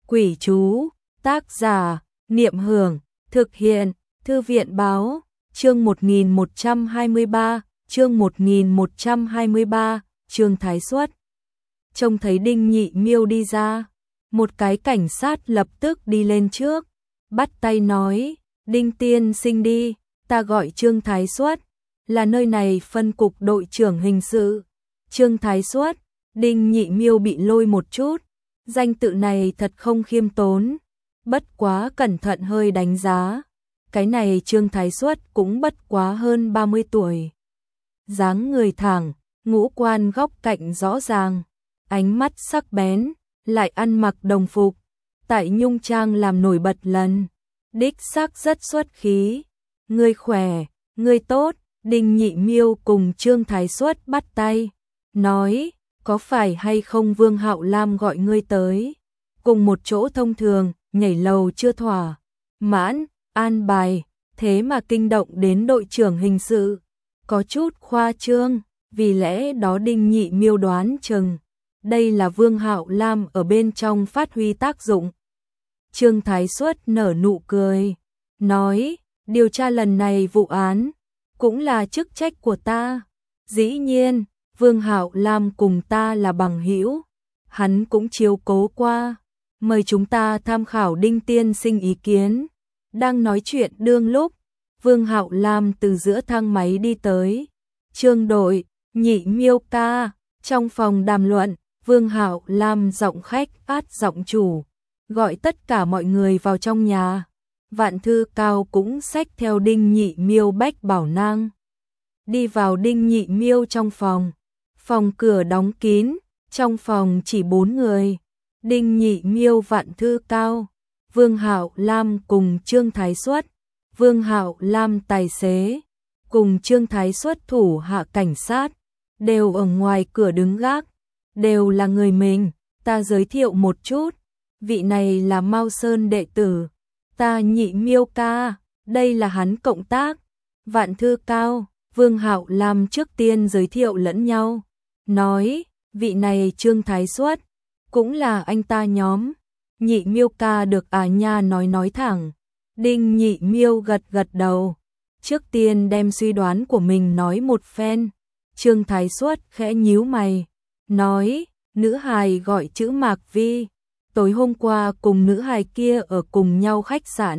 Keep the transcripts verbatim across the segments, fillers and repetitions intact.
Quỷ chú, tác giả, Niệm Hưởng, thực hiện, Thư viện báo, chương một nghìn một trăm hai mươi ba, chương một nghìn một trăm hai mươi ba, Trương Thái Xuất. Trông thấy Đinh Nhị Miêu đi ra, một cái cảnh sát lập tức đi lên trước, bắt tay nói, Đinh tiên sinh đi, ta gọi Trương Thái Xuất, là nơi này phân cục đội trưởng hình sự. Trương Thái Xuất, Đinh Nhị Miêu bị lôi một chút, danh tự này thật không khiêm tốn, bất quá cẩn thận hơi đánh giá. Cái này Trương Thái Xuất cũng bất quá hơn ba mươi tuổi. Dáng người thẳng, ngũ quan góc cạnh rõ ràng, ánh mắt sắc bén, lại ăn mặc đồng phục, tại nhung trang làm nổi bật lần. Đích xác rất xuất khí. Người khỏe, người tốt, Đinh Nhị Miêu cùng Trương Thái Xuất bắt tay, nói, có phải hay không Vương Hạo Lam gọi ngươi tới, cùng một chỗ thông thường, nhảy lầu chưa thỏa mãn, an bài, thế mà kinh động đến đội trưởng hình sự, có chút khoa trương, vì lẽ đó Đinh Nhị Miêu đoán chừng, đây là Vương Hạo Lam ở bên trong phát huy tác dụng. Trương Thái Xuất nở nụ cười, nói, điều tra lần này vụ án, cũng là chức trách của ta, dĩ nhiên, Vương Hạo Lam cùng ta là bằng hữu, hắn cũng chiếu cố qua, mời chúng ta tham khảo Đinh tiên sinh ý kiến. Đang nói chuyện đương lúc, Vương Hạo Lam từ giữa thang máy đi tới. Trương đội, Nhị Miêu ca, trong phòng đàm luận, Vương Hạo Lam giọng khách át giọng chủ, gọi tất cả mọi người vào trong nhà. Vạn Thư Cao cũng xách theo Đinh Nhị Miêu bách bảo nang. Đi vào Đinh Nhị Miêu trong phòng. Phòng cửa đóng kín, trong phòng chỉ bốn người. Đinh Nhị Miêu, Vạn Thư Cao, Vương Hạo Lam cùng Trương Thái Xuất. Vương Hạo Lam tài xế, cùng Trương Thái Xuất thủ hạ cảnh sát, đều ở ngoài cửa đứng gác, đều là người mình. Ta giới thiệu một chút, vị này là Mao Sơn đệ tử, ta Nhị Miêu ca, đây là hắn cộng tác. Vạn Thư Cao, Vương Hạo Lam trước tiên giới thiệu lẫn nhau, nói, vị này Trương Thái Xuất, cũng là anh ta nhóm. Nhị Miêu ca được à nha, nói nói thẳng. Đinh Nhị Miêu gật gật đầu, trước tiên đem suy đoán của mình nói một phen. Trương Thái Xuất khẽ nhíu mày, nói, nữ hài gọi chữ Mạc Vi, tối hôm qua cùng nữ hài kia ở cùng nhau khách sạn,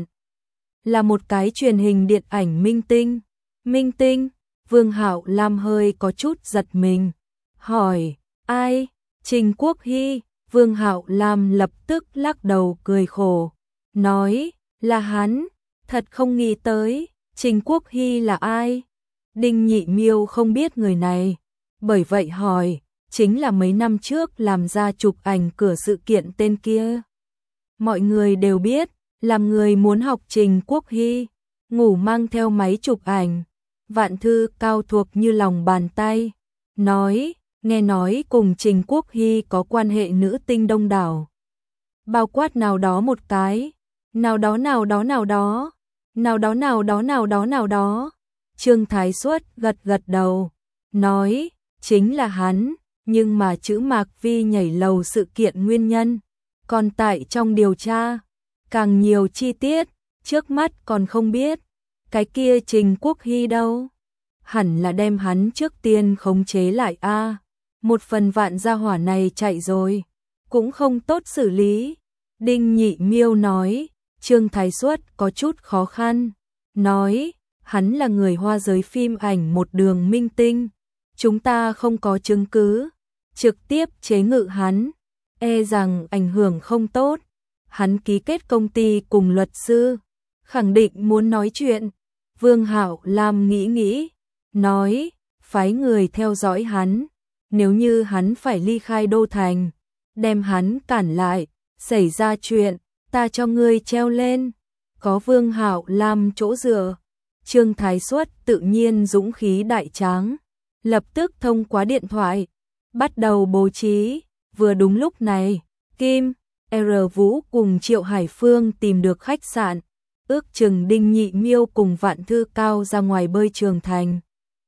là một cái truyền hình điện ảnh minh tinh. Minh tinh? Vương Hạo Lam hơi có chút giật mình, hỏi, ai? Trình Quốc Hy. Vương Hạo Lam lập tức lắc đầu cười khổ, nói, là hắn, thật không nghĩ tới, Trình Quốc Hy là ai? Đinh Nhị Miêu không biết người này, bởi vậy hỏi, chính là mấy năm trước làm ra chụp ảnh cửa sự kiện tên kia. Mọi người đều biết, làm người muốn học Trình Quốc Hy, ngủ mang theo máy chụp ảnh. Vạn Thư Cao thuộc như lòng bàn tay, nói, nghe nói cùng Trình Quốc Hy có quan hệ nữ tinh đông đảo. Bao quát nào đó một cái, nào đó nào đó nào đó, nào đó nào đó nào đó nào đó. Trương Thái Xuất gật gật đầu, nói, chính là hắn, nhưng mà chữ Mạc Vi nhảy lầu sự kiện nguyên nhân, còn tại trong điều tra, càng nhiều chi tiết, trước mắt còn không biết. Cái kia Trình Quốc Hy đâu? Hẳn là đem hắn trước tiên khống chế lại a. À, một phần vạn gia hỏa này chạy rồi, cũng không tốt xử lý. Đinh Nhị Miêu nói. Trương Thái Xuất có chút khó khăn, nói, hắn là người hoa giới phim ảnh một đường minh tinh, chúng ta không có chứng cứ trực tiếp chế ngự hắn, e rằng ảnh hưởng không tốt. Hắn ký kết công ty cùng luật sư, khẳng định muốn nói chuyện. Vương Hạo Lam nghĩ nghĩ, nói, phái người theo dõi hắn, nếu như hắn phải ly khai đô thành, đem hắn cản lại, xảy ra chuyện, ta cho ngươi treo lên. Có Vương Hạo Lam chỗ dựa, Trương Thái Xuất tự nhiên dũng khí đại tráng, lập tức thông qua điện thoại, bắt đầu bố trí. Vừa đúng lúc này, Kim, R. Vũ cùng Triệu Hải Phương tìm được khách sạn, ước chừng Đinh Nhị Miêu cùng Vạn Thư Cao ra ngoài bơi Trường Thành.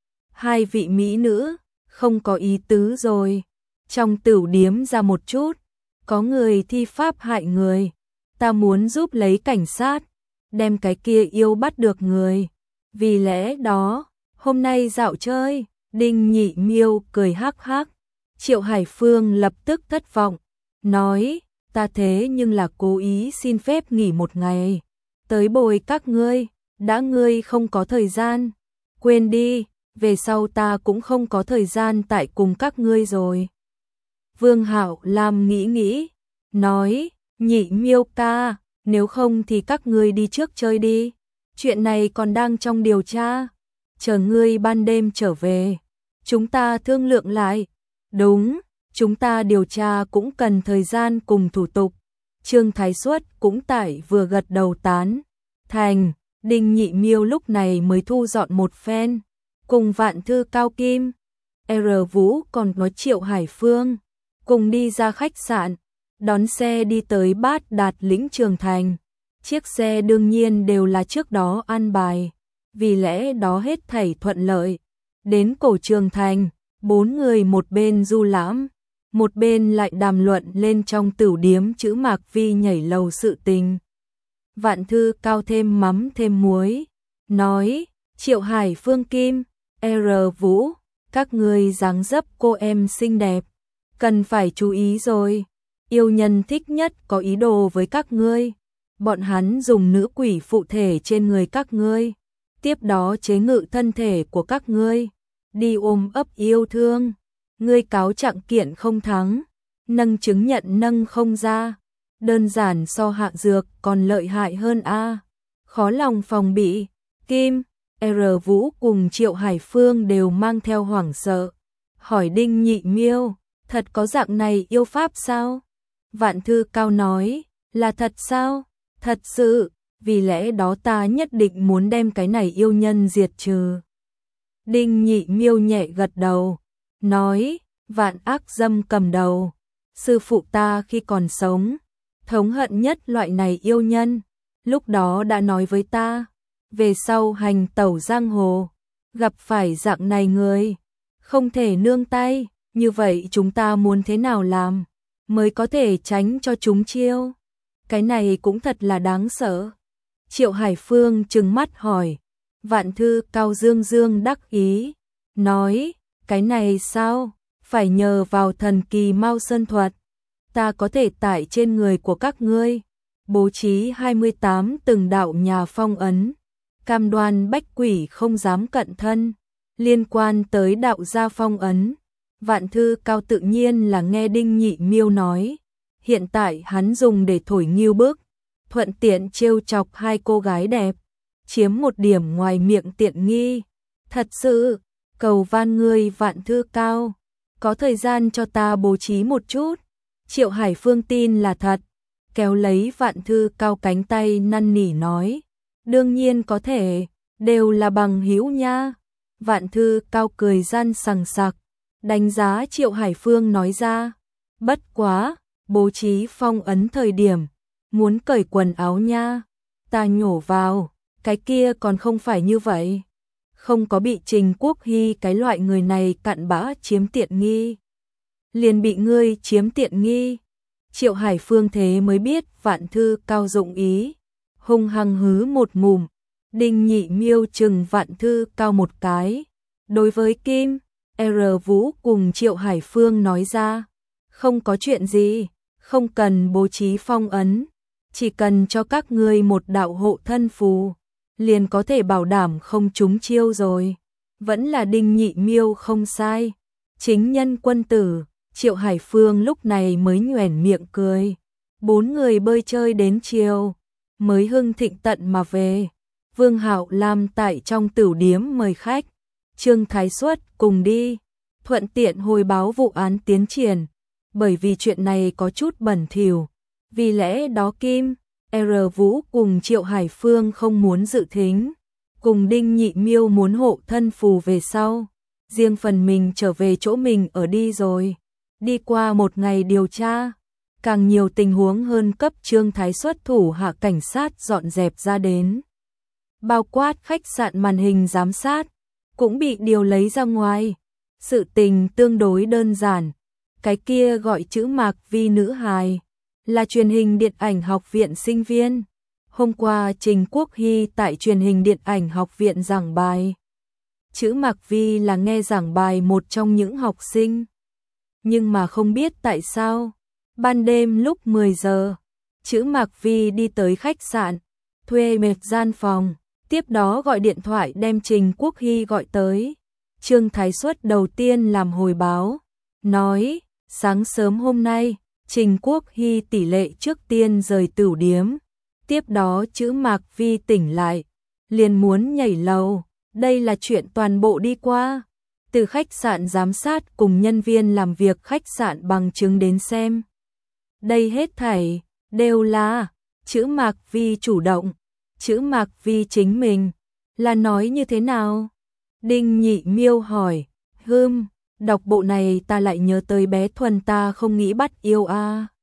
Hai vị mỹ nữ, không có ý tứ rồi, trong tửu điếm ra một chút, có người thi pháp hại người, ta muốn giúp lấy cảnh sát, đem cái kia yêu bắt được người. Vì lẽ đó, hôm nay dạo chơi, Đinh Nhị Miêu cười hắc hắc. Triệu Hải Phương lập tức thất vọng, nói, ta thế nhưng là cố ý xin phép nghỉ một ngày, tới bồi các ngươi, đã ngươi không có thời gian, quên đi, về sau ta cũng không có thời gian tại cùng các ngươi rồi. Vương Hạo Lam nghĩ nghĩ, nói, Nhị Miêu ca, nếu không thì các ngươi đi trước chơi đi, chuyện này còn đang trong điều tra, chờ ngươi ban đêm trở về, chúng ta thương lượng lại. Đúng, chúng ta điều tra cũng cần thời gian cùng thủ tục. Trương Thái Xuất cũng tại vừa gật đầu tán thành. Đinh Nhị Miêu lúc này mới thu dọn một phen, cùng Vạn Thư Cao Kim, R. Vũ còn có Triệu Hải Phương, cùng đi ra khách sạn, đón xe đi tới Bát Đạt lĩnh Trường Thành. Chiếc xe đương nhiên đều là trước đó an bài, vì lẽ đó hết thảy thuận lợi. Đến cổ Trường Thành, bốn người một bên du lãm, một bên lại đàm luận lên trong tửu điếm chữ Mạc Vi nhảy lầu sự tình. Vạn Thư Cao thêm mắm thêm muối, nói, Triệu Hải Phương Kim, R. Vũ, các người dáng dấp cô em xinh đẹp, cần phải chú ý rồi, yêu nhân thích nhất có ý đồ với các ngươi, bọn hắn dùng nữ quỷ phụ thể trên người các ngươi, tiếp đó chế ngự thân thể của các ngươi, đi ôm ấp yêu thương, ngươi cáo trạng kiện không thắng, nâng chứng nhận nâng không ra, đơn giản so hạ dược còn lợi hại hơn a. Khó lòng phòng bị. Kim, R. Vũ cùng Triệu Hải Phương đều mang theo hoảng sợ, hỏi Đinh Nhị Miêu, thật có dạng này yêu pháp sao? Vạn Thư Cao nói, là thật sao? Thật sự, vì lẽ đó ta nhất định muốn đem cái này yêu nhân diệt trừ. Đinh Nhị Miêu nhẹ gật đầu, nói, vạn ác dâm cầm đầu, sư phụ ta khi còn sống, thống hận nhất loại này yêu nhân, lúc đó đã nói với ta, về sau hành tẩu giang hồ, gặp phải dạng này người, không thể nương tay, như vậy chúng ta muốn thế nào làm, mới có thể tránh cho chúng chiêu, cái này cũng thật là đáng sợ. Triệu Hải Phương trừng mắt hỏi, Vạn Thư Cao dương dương đắc ý, nói, cái này sao, phải nhờ vào thần kỳ Mao Sơn thuật, ta có thể tại trên người của các ngươi, bố trí hai mươi tám từng đạo nhà phong ấn, cam đoan bách quỷ không dám cận thân, liên quan tới đạo gia phong ấn. Vạn Thư Cao tự nhiên là nghe Đinh Nhị Miêu nói, hiện tại hắn dùng để thổi nghiêu bức, thuận tiện trêu chọc hai cô gái đẹp, chiếm một điểm ngoài miệng tiện nghi. Thật sự, cầu van ngươi Vạn Thư Cao, có thời gian cho ta bố trí một chút. Triệu Hải Phương tin là thật, kéo lấy Vạn Thư Cao cánh tay năn nỉ nói, đương nhiên có thể, đều là bằng hữu nha. Vạn Thư Cao cười gian sằng sặc, đánh giá Triệu Hải Phương nói ra, bất quá, bố trí phong ấn thời điểm, muốn cởi quần áo nha, ta nhổ vào, cái kia còn không phải như vậy, không có bị Trình Quốc Hy cái loại người này cặn bã chiếm tiện nghi, liền bị ngươi chiếm tiện nghi. Triệu Hải Phương thế mới biết Vạn Thư Cao dụng ý, hung hăng hứ một ngụm. Đinh Nhị Miêu chừng Vạn Thư Cao một cái, đối với Kim, R. Vũ cùng Triệu Hải Phương nói ra, không có chuyện gì, không cần bố trí phong ấn, chỉ cần cho các ngươi một đạo hộ thân phù, liền có thể bảo đảm không trúng chiêu rồi. Vẫn là Đinh Nhị Miêu không sai, chính nhân quân tử. Triệu Hải Phương lúc này mới nhoẻn miệng cười. Bốn người bơi chơi đến chiều, mới hưng thịnh tận mà về. Vương Hạo Lam tại trong tửu điếm mời khách, Trương Thái Xuất cùng đi, thuận tiện hồi báo vụ án tiến triển, bởi vì chuyện này có chút bẩn thỉu, vì lẽ đó Kim, R. Vũ cùng Triệu Hải Phương không muốn dự thính, cùng Đinh Nhị Miêu muốn hộ thân phù về sau, riêng phần mình trở về chỗ mình ở đi rồi. Đi qua một ngày điều tra, càng nhiều tình huống hơn cấp Trương Thái Xuất thủ hạ cảnh sát dọn dẹp ra đến. Bao quát khách sạn màn hình giám sát, cũng bị điều lấy ra ngoài. Sự tình tương đối đơn giản, cái kia gọi chữ Mạc Vi nữ hài, là truyền hình điện ảnh học viện sinh viên. Hôm qua Trình Quốc Hy tại truyền hình điện ảnh học viện giảng bài. Chữ Mạc Vi là nghe giảng bài một trong những học sinh. Nhưng mà không biết tại sao, ban đêm lúc mười giờ, chữ Mạc Vi đi tới khách sạn, thuê một gian phòng, tiếp đó gọi điện thoại đem Trình Quốc Hy gọi tới. Trương Thái Xuất đầu tiên làm hồi báo, nói, sáng sớm hôm nay, Trình Quốc Hy tỷ lệ trước tiên rời tửu điếm, tiếp đó chữ Mạc Vi tỉnh lại, liền muốn nhảy lầu, đây là chuyện toàn bộ đi qua. Từ khách sạn giám sát cùng nhân viên làm việc khách sạn bằng chứng đến xem. Đây hết thảy, đều là, chữ Mạc Vi chủ động, chữ Mạc Vi chính mình, là nói như thế nào? Đinh Nhị Miêu hỏi, hưm, đọc bộ này ta lại nhớ tới bé Thuần ta không nghĩ bắt yêu a.